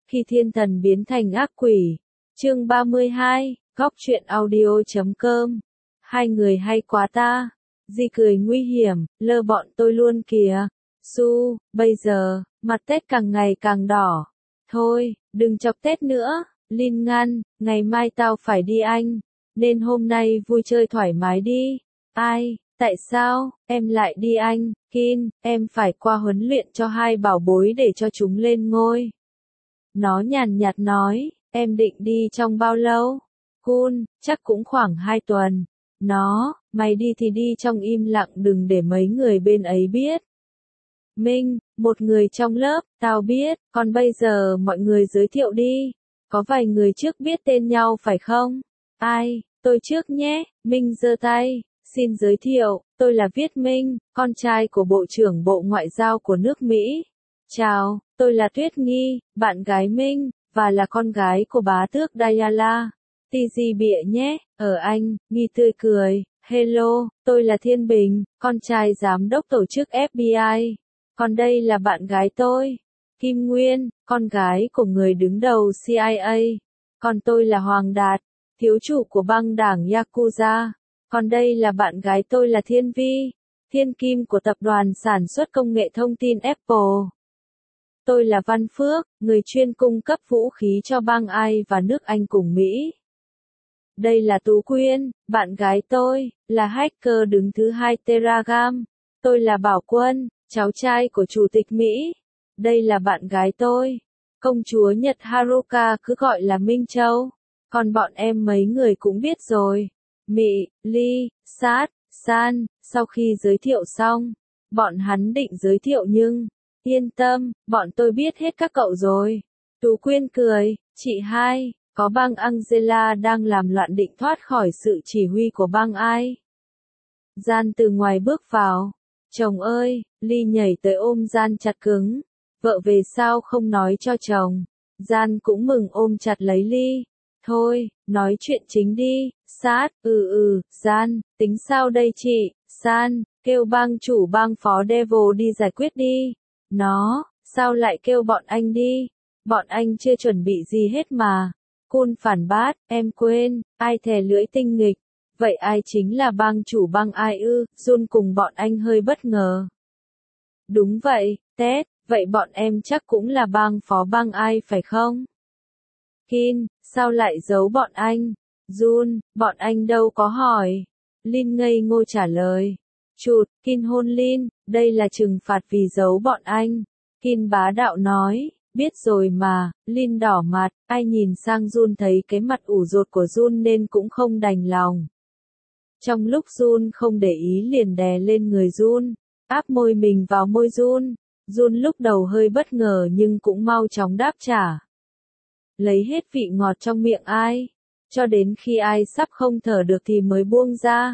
Khi thiên thần biến thành ác quỷ. Chương 32, góc truyện audio.com. Hai người hay quá ta. Di cười nguy hiểm, lơ bọn tôi luôn kìa. Su, bây giờ, mặt Tết càng ngày càng đỏ. Thôi, đừng chọc Tết nữa. Lin ngăn, ngày mai tao phải đi Anh. Nên hôm nay vui chơi thoải mái đi. Ai, tại sao, em lại đi Anh? Kin, em phải qua huấn luyện cho hai bảo bối để cho chúng lên ngôi. Nó nhàn nhạt nói, em định đi trong bao lâu? Kun, chắc cũng khoảng 2 tuần. Nó, mày đi thì đi trong im lặng đừng để mấy người bên ấy biết. Minh, một người trong lớp, tao biết, còn bây giờ mọi người giới thiệu đi. Có vài người trước biết tên nhau phải không? Ai, tôi trước nhé, Minh giơ tay. Xin giới thiệu, tôi là Viết Minh, con trai của Bộ trưởng Bộ Ngoại giao của nước Mỹ. Chào, tôi là Tuyết Nghi, bạn gái Minh, và là con gái của bá tước Diala. Tì bịa nhé, ở Anh, Nghi tươi cười. Hello, tôi là Thiên Bình, con trai giám đốc tổ chức FBI. Còn đây là bạn gái tôi, Kim Nguyên, con gái của người đứng đầu CIA. Còn tôi là Hoàng Đạt, thiếu chủ của băng đảng Yakuza. Còn đây là bạn gái tôi là Thiên Vi, thiên kim của tập đoàn sản xuất công nghệ thông tin Apple. Tôi là Văn Phước, người chuyên cung cấp vũ khí cho bang Ai và nước Anh cùng Mỹ. Đây là Tú Quyên, bạn gái tôi, là hacker đứng thứ 2 Telegram. Tôi là Bảo Quân, cháu trai của Chủ tịch Mỹ. Đây là bạn gái tôi, công chúa Nhật Haruka cứ gọi là Minh Châu. Còn bọn em mấy người cũng biết rồi. Mị, Ly, Sát, San, sau khi giới thiệu xong, bọn hắn định giới thiệu nhưng, yên tâm, bọn tôi biết hết các cậu rồi. Tú Quyên cười, chị hai, có bang Angela đang làm loạn định thoát khỏi sự chỉ huy của bang Ai. Gian từ ngoài bước vào. Chồng ơi, Ly nhảy tới ôm Gian chặt cứng. Vợ về sao không nói cho chồng. Gian cũng mừng ôm chặt lấy Ly. Thôi, nói chuyện chính đi. Sát, Gian, tính sao đây chị? San, kêu bang chủ bang phó Devil đi giải quyết đi. Nó, sao lại kêu bọn anh đi? Bọn anh chưa chuẩn bị gì hết mà. Kun phản bác, em quên, ai thè lưỡi tinh nghịch. Vậy ai chính là bang chủ bang Ai ư? Jun cùng bọn anh hơi bất ngờ. Đúng vậy, Ted, vậy bọn em chắc cũng là bang phó bang Ai phải không? Kin, sao lại giấu bọn anh? Jun, bọn anh đâu có hỏi. Lin ngây ngô trả lời. Chụt, Kin hôn Lin, đây là trừng phạt vì giấu bọn anh. Kin bá đạo nói, biết rồi mà. Lin đỏ mặt, ai nhìn sang Jun thấy cái mặt ủ rột của Jun nên cũng không đành lòng. Trong lúc Jun không để ý liền đè lên người Jun, áp môi mình vào môi Jun. Jun lúc đầu hơi bất ngờ nhưng cũng mau chóng đáp trả. Lấy hết vị ngọt trong miệng Ai, cho đến khi Ai sắp không thở được thì mới buông ra.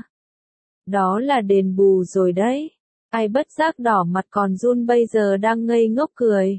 Đó là đền bù rồi đấy. Ai bất giác đỏ mặt còn Jun bây giờ đang ngây ngốc cười.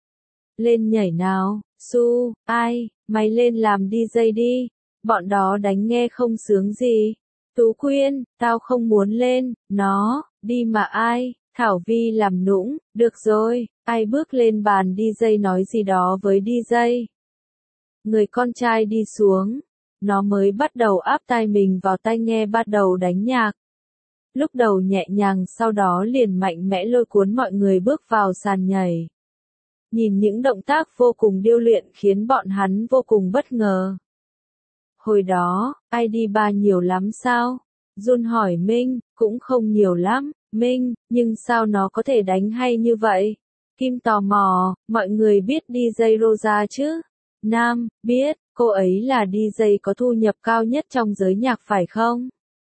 Lên nhảy nào, Su, Ai, mày lên làm DJ đi. Bọn đó đánh nghe không sướng gì. Tú Quyên, tao không muốn lên, nó, đi mà Ai. Thảo Vi làm nũng, được rồi. Ai bước lên bàn DJ nói gì đó với DJ. Người con trai đi xuống. Nó mới bắt đầu áp tai mình vào tai nghe bắt đầu đánh nhạc. Lúc đầu nhẹ nhàng sau đó liền mạnh mẽ lôi cuốn mọi người bước vào sàn nhảy. Nhìn những động tác vô cùng điêu luyện khiến bọn hắn vô cùng bất ngờ. Hồi đó, ai đi bar nhiều lắm sao? Jun hỏi Minh, cũng không nhiều lắm, Minh, nhưng sao nó có thể đánh hay như vậy? Kim tò mò, mọi người biết DJ Rosa chứ? Nam, biết, cô ấy là DJ có thu nhập cao nhất trong giới nhạc phải không?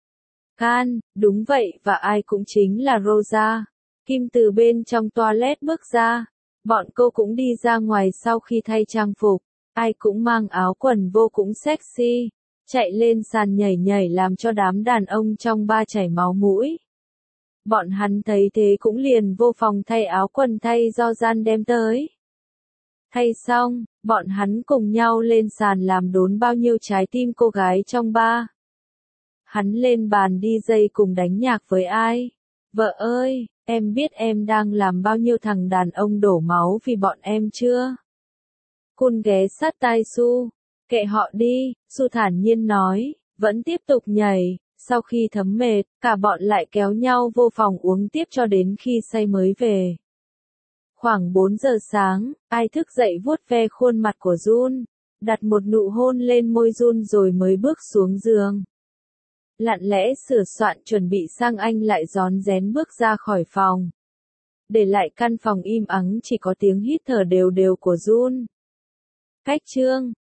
Can, đúng vậy và ai cũng chính là Rosa. Kim từ bên trong toilet bước ra. Bọn cô cũng đi ra ngoài sau khi thay trang phục. Ai cũng mang áo quần vô cùng sexy. Chạy lên sàn nhảy nhảy làm cho đám đàn ông trong bar chảy máu mũi. Bọn hắn thấy thế cũng liền vô phòng thay áo quần thay do Gian đem tới. Thay xong, bọn hắn cùng nhau lên sàn làm đốn bao nhiêu trái tim cô gái trong bar. Hắn lên bàn DJ cùng đánh nhạc với Ai. Vợ ơi, em biết em đang làm bao nhiêu thằng đàn ông đổ máu vì bọn em chưa? Kun ghé sát tai Su. Kệ họ đi, Su thản nhiên nói, vẫn tiếp tục nhảy. Sau khi thấm mệt, cả bọn lại kéo nhau vô phòng uống tiếp cho đến khi say mới về. Khoảng 4 giờ sáng, Ai thức dậy vuốt ve khuôn mặt của Jun, đặt một nụ hôn lên môi Jun rồi mới bước xuống giường. Lặng lẽ sửa soạn chuẩn bị sang Anh lại rón rén bước ra khỏi phòng. Để lại căn phòng im ắng chỉ có tiếng hít thở đều đều của Jun. Cách chương